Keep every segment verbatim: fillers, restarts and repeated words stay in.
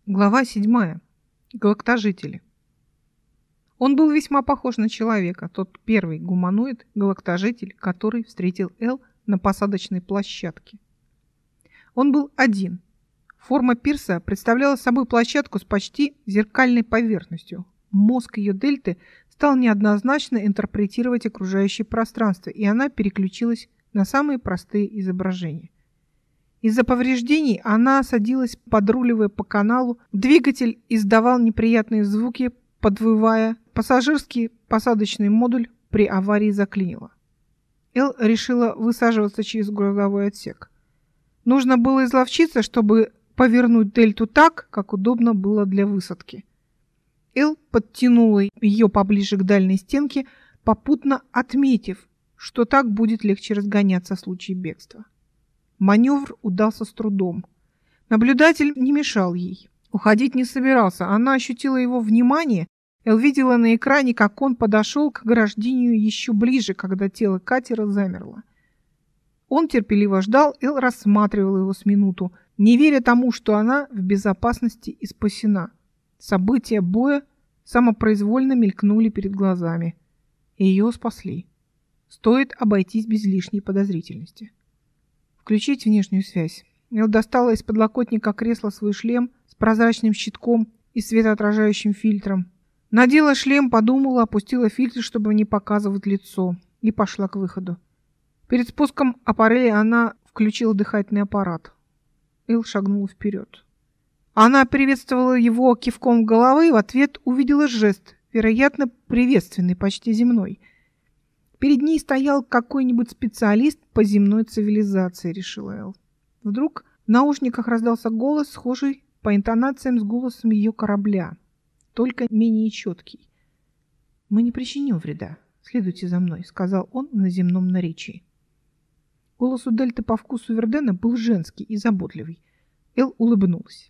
Глава седьмая. Галактожители. Он был весьма похож на человека, тот первый гуманоид-галактожитель, который встретил Эл на посадочной площадке. Он был один. Форма пирса представляла собой площадку с почти зеркальной поверхностью. Мозг ее дельты стал неоднозначно интерпретировать окружающее пространство, и она переключилась на самые простые изображения. Из-за повреждений она садилась, подруливая по каналу. Двигатель издавал неприятные звуки, подвывая. Пассажирский посадочный модуль при аварии заклинило. Эл решила высаживаться через грузовой отсек. Нужно было изловчиться, чтобы повернуть дельту так, как удобно было для высадки. Эл подтянула ее поближе к дальней стенке, попутно отметив, что так будет легче разгоняться в случае бегства. Маневр удался с трудом. Наблюдатель не мешал ей. Уходить не собирался. Она ощутила его внимание. Эл видела на экране, как он подошел к ограждению еще ближе, когда тело катера замерло. Он терпеливо ждал, Эл рассматривала его с минуту, не веря тому, что она в безопасности и спасена. События боя самопроизвольно мелькнули перед глазами. И ее спасли. Стоит обойтись без лишней подозрительности. Включить внешнюю связь. Эл достала из подлокотника кресла свой шлем с прозрачным щитком и светоотражающим фильтром. Надела шлем, подумала, опустила фильтр, чтобы не показывать лицо, и пошла к выходу. Перед спуском аппарели она включила дыхательный аппарат. Эл шагнула вперед. Она приветствовала его кивком головы и в ответ увидела жест, вероятно, приветственный, почти земной. Перед ней стоял какой-нибудь специалист по земной цивилизации, решила Эл. Вдруг в наушниках раздался голос, схожий по интонациям с голосом ее корабля, только менее четкий. «Мы не причиним вреда. Следуйте за мной», — сказал он на земном наречии. Голос у Дельты по вкусу Вердена был женский и заботливый. Эл улыбнулась.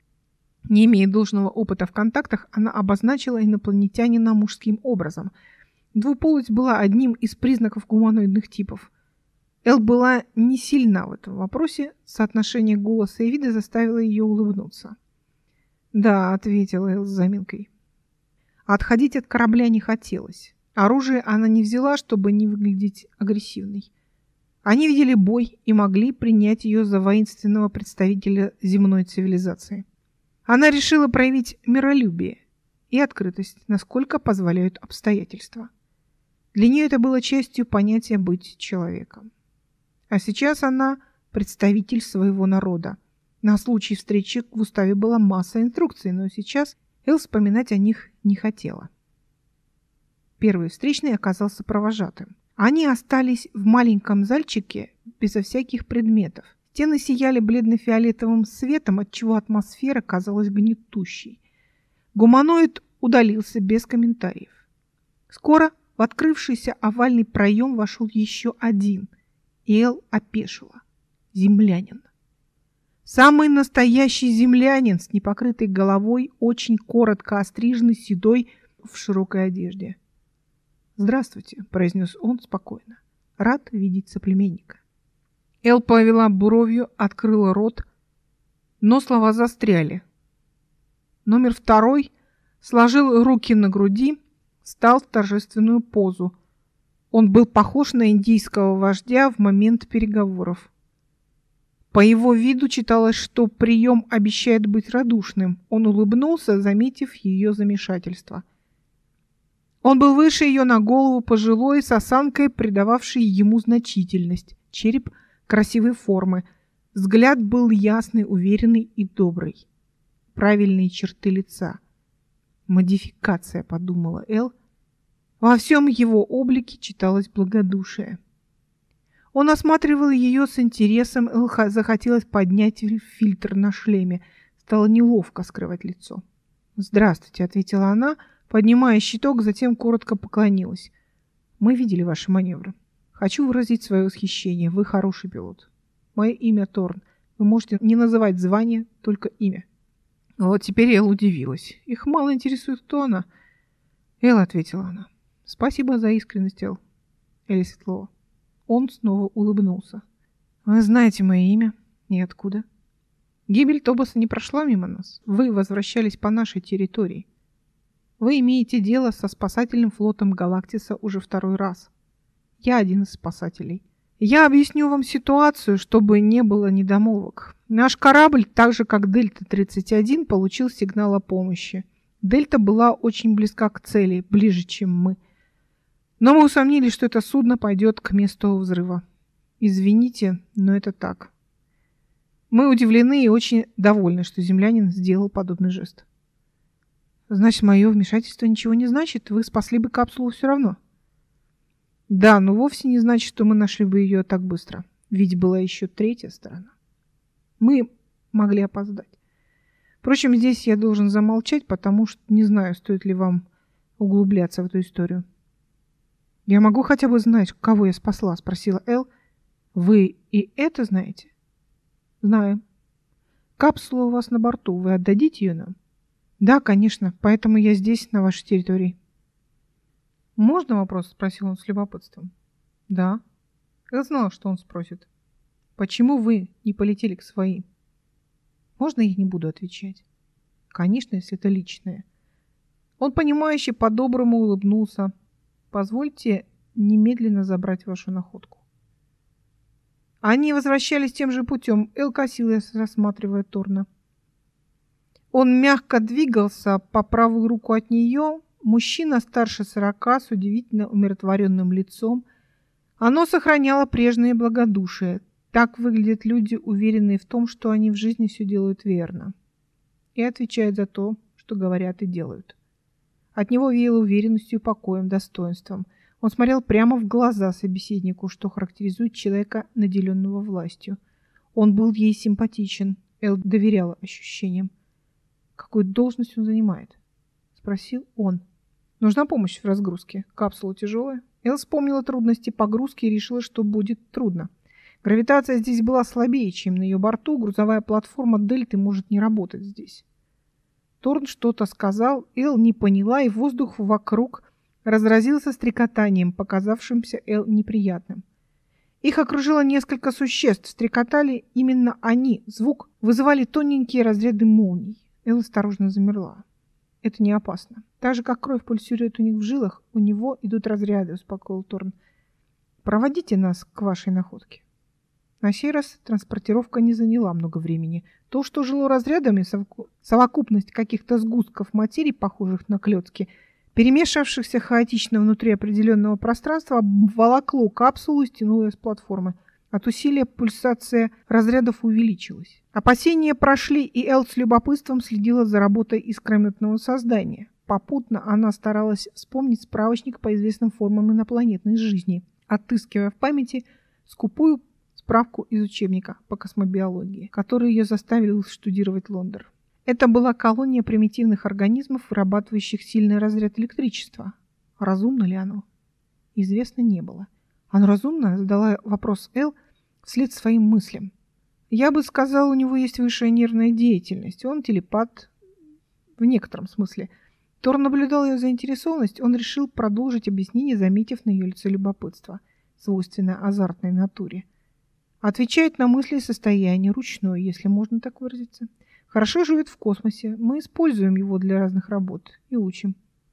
Не имея должного опыта в контактах, она обозначила инопланетянина мужским образом — Двуполость была одним из признаков гуманоидных типов. Эл была не сильна в этом вопросе, соотношение голоса и вида заставило ее улыбнуться. «Да», — ответила Эл с заминкой. Отходить от корабля не хотелось. Оружие она не взяла, чтобы не выглядеть агрессивной. Они видели бой и могли принять ее за воинственного представителя земной цивилизации. Она решила проявить миролюбие и открытость, насколько позволяют обстоятельства. Для нее это было частью понятия «быть человеком». А сейчас она представитель своего народа. На случай встречи в уставе была масса инструкций, но сейчас Эл вспоминать о них не хотела. Первый встречный оказался провожатым. Они остались в маленьком зальчике безо всяких предметов. Стены сияли бледно-фиолетовым светом, отчего атмосфера казалась гнетущей. Гуманоид удалился без комментариев. Скоро в открывшийся овальный проем вошел еще один, и Эл опешила. Землянин. Самый настоящий землянин с непокрытой головой, очень коротко остриженный, седой, в широкой одежде. «Здравствуйте», — произнес он спокойно. «Рад видеть соплеменника». Эл повела бровью, открыла рот, но слова застряли. Номер второй сложил руки на груди, стал в торжественную позу. Он был похож на индийского вождя в момент переговоров. По его виду читалось, что прием обещает быть радушным. Он улыбнулся, заметив ее замешательство. Он был выше ее на голову, пожилой, с осанкой, придававшей ему значительность. Череп красивой формы. Взгляд был ясный, уверенный и добрый. Правильные черты лица. Модификация, подумала Эл. Во всем его облике читалось благодушие. Он осматривал ее с интересом. Эл захотелось поднять фильтр на шлеме. Стало неловко скрывать лицо. «Здравствуйте», — ответила она, поднимая щиток, затем коротко поклонилась. «Мы видели ваши маневры. Хочу выразить свое восхищение. Вы хороший пилот. Мое имя Торн. Вы можете не называть звание, только имя». Вот теперь Эл удивилась. Их мало интересует, кто она. «Эл», — ответила она. «Спасибо за искренность, Эл». Элли Светлова. Он снова улыбнулся. «Вы знаете мое имя? И откуда?» Гибель Тобоса не прошла мимо нас. Вы возвращались по нашей территории. Вы имеете дело со спасательным флотом Галактиса уже второй раз. Я один из спасателей. Я объясню вам ситуацию, чтобы не было недомолвок. Наш корабль, так же как Дельта тридцать один, получил сигнал о помощи. Дельта была очень близка к цели, ближе, чем мы. Но мы усомнились, что это судно пойдет к месту взрыва. Извините, но это так. Мы удивлены и очень довольны, что землянин сделал подобный жест. Значит, мое вмешательство ничего не значит? Вы спасли бы капсулу все равно? Да, но вовсе не значит, что мы нашли бы ее так быстро. Ведь была еще третья сторона. Мы могли опоздать. Впрочем, здесь я должен замолчать, потому что не знаю, стоит ли вам углубляться в эту историю. Я могу хотя бы знать, кого я спасла, спросила Эл. Вы и это знаете? Знаю. Капсула у вас на борту. Вы отдадите ее нам? Да, конечно. Поэтому я здесь, на вашей территории. Можно вопрос? Спросил он с любопытством. Да. Я знала, что он спросит. Почему вы не полетели к своим? Можно я не буду отвечать? Конечно, если это личное. Он, понимающе, по-доброму улыбнулся. Позвольте немедленно забрать вашу находку. Они возвращались тем же путем. Эл косилась, рассматривая Торна. Он мягко двигался по правую руку от нее. Мужчина старше сорока, с удивительно умиротворенным лицом. Оно сохраняло прежнее благодушие. Так выглядят люди, уверенные в том, что они в жизни все делают верно. И отвечают за то, что говорят и делают. От него веяло уверенностью, покоем, достоинством. Он смотрел прямо в глаза собеседнику, что характеризует человека, наделенного властью. Он был ей симпатичен. Эл доверяла ощущениям. «Какую должность он занимает?» — спросил он. «Нужна помощь в разгрузке. Капсула тяжелая». Эл вспомнила трудности погрузки и решила, что будет трудно. Гравитация здесь была слабее, чем на ее борту. Грузовая платформа Дельты может не работать здесь. Торн что-то сказал, Эл не поняла, и воздух вокруг разразился стрекотанием, показавшимся Эл неприятным. Их окружило несколько существ. Стрекотали именно они. Звук вызывали тоненькие разряды молний. Эл осторожно замерла. Это не опасно. Так же, как кровь пульсирует у них в жилах, у него идут разряды, успокоил Торн. Проводите нас к вашей находке. На сей раз транспортировка не заняла много времени. То, что жило разрядами, совокупность каких-то сгустков материи, похожих на клетки, перемешавшихся хаотично внутри определенного пространства, обволокло капсулу и стянуло ее с платформы. От усилия пульсация разрядов увеличилась. Опасения прошли, и Эл с любопытством следила за работой искрометного создания. Попутно она старалась вспомнить справочник по известным формам инопланетной жизни, отыскивая в памяти скупую справку из учебника по космобиологии, который ее заставил штудировать Лондер. Это была колония примитивных организмов, вырабатывающих сильный разряд электричества. Разумно ли оно? Известно не было. Оно разумно? Задала вопрос Эл вслед своим мыслям. Я бы сказал, у него есть высшая нервная деятельность. Он телепат в некотором смысле. Тор наблюдал ее заинтересованность. Он решил продолжить объяснение, заметив на ее лице любопытство, свойственное азартной натуре. Отвечает на мысли и состояние, ручное, если можно так выразиться. Хорошо живет в космосе. Мы используем его для разных работ и учим.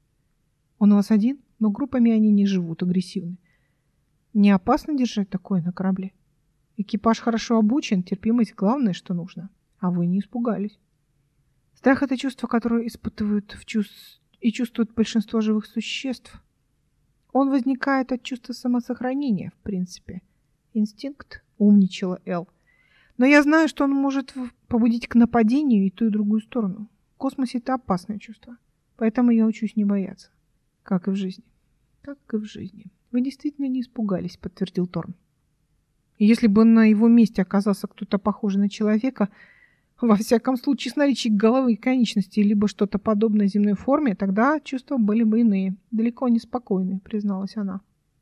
Он у вас один, но группами они не живут, агрессивны. Не опасно держать такое на корабле? Экипаж хорошо обучен, терпимость главное, что нужно. А вы не испугались. Страх — это чувство, которое испытывают в чувств... и чувствуют большинство живых существ. Он возникает от чувства самосохранения, в принципе. Инстинкт, умничала Эл. Но я знаю, что он может побудить к нападению и ту, и другую сторону. В космосе это опасное чувство. Поэтому я учусь не бояться. Как и в жизни. Как и в жизни. Вы действительно не испугались, подтвердил Торн. Если бы на его месте оказался кто-то похожий на человека, во всяком случае с наличием головы и конечностей, либо что-то подобное земной форме, тогда чувства были бы иные, далеко не спокойные, призналась она.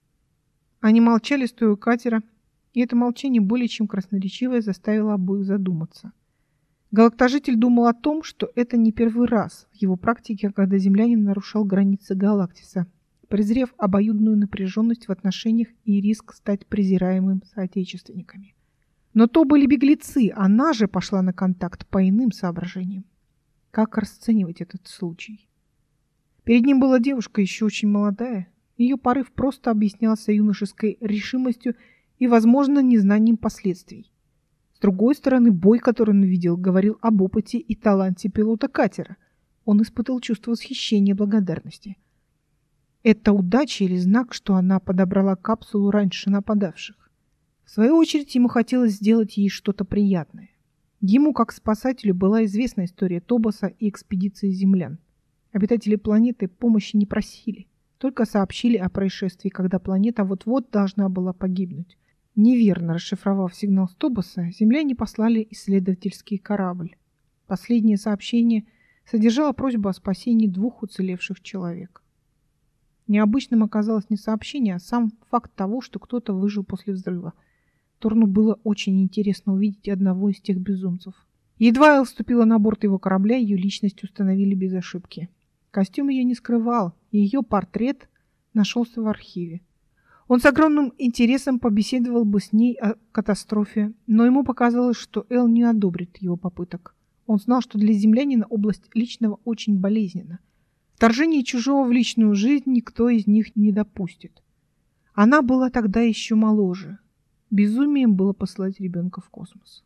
Они молчали, стоя у катера, и это молчание более чем красноречивое заставило обоих задуматься. Галактожитель думал о том, что это не первый раз в его практике, когда землянин нарушал границы Галактиса, презрев обоюдную напряженность в отношениях и риск стать презираемым соотечественниками. Но то были беглецы, она же пошла на контакт по иным соображениям. Как расценивать этот случай? Перед ним была девушка еще очень молодая. Ее порыв просто объяснялся юношеской решимостью и, возможно, незнанием последствий. С другой стороны, бой, который он видел, говорил об опыте и таланте пилота катера. Он испытал чувство восхищения и благодарности. Это удача или знак, что она подобрала капсулу раньше нападавших? В свою очередь, ему хотелось сделать ей что-то приятное. Ему, как спасателю, была известна история Тобоса и экспедиции землян. Обитатели планеты помощи не просили, только сообщили о происшествии, когда планета вот-вот должна была погибнуть. Неверно расшифровав сигнал с Тобоса, земляне послали исследовательский корабль. Последнее сообщение содержало просьбу о спасении двух уцелевших человек. Необычным оказалось не сообщение, а сам факт того, что кто-то выжил после взрыва. Торну было очень интересно увидеть одного из тех безумцев. Едва Эл вступила на борт его корабля, ее личность установили без ошибки. Костюм ее не скрывал, и ее портрет нашелся в архиве. Он с огромным интересом побеседовал бы с ней о катастрофе, но ему показалось, что Эл не одобрит его попыток. Он знал, что для землянина область личного очень болезненна. Вторжение чужого в личную жизнь никто из них не допустит. Она была тогда еще моложе. Безумием было послать ребенка в космос.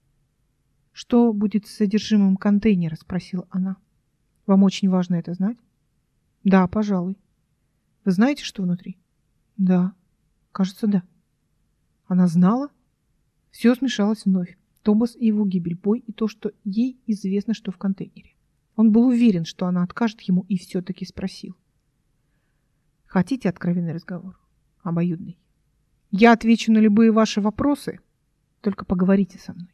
«Что будет с содержимым контейнера?» — спросила она. «Вам очень важно это знать?» «Да, пожалуй». «Вы знаете, что внутри?» «Да, кажется, да». Она знала? Все смешалось вновь. Тобос и его гибель, бой и то, что ей известно, что в контейнере. Он был уверен, что она откажет ему, и все-таки спросил. «Хотите откровенный разговор? Обоюдный. Я отвечу на любые ваши вопросы, только поговорите со мной».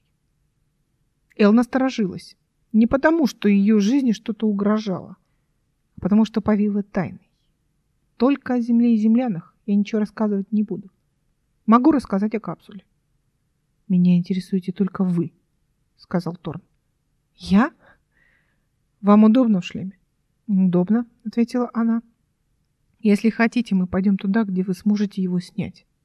Эл насторожилась. Не потому, что ее жизни что-то угрожало, а потому, что повеяло тайной. Только о Земле и землянах я ничего рассказывать не буду. Могу рассказать о капсуле. «Меня интересуете только вы», — сказал Торн. «Я? Вам удобно в шлеме?» «Удобно», — ответила она. «Если хотите, мы пойдем туда, где вы сможете его снять».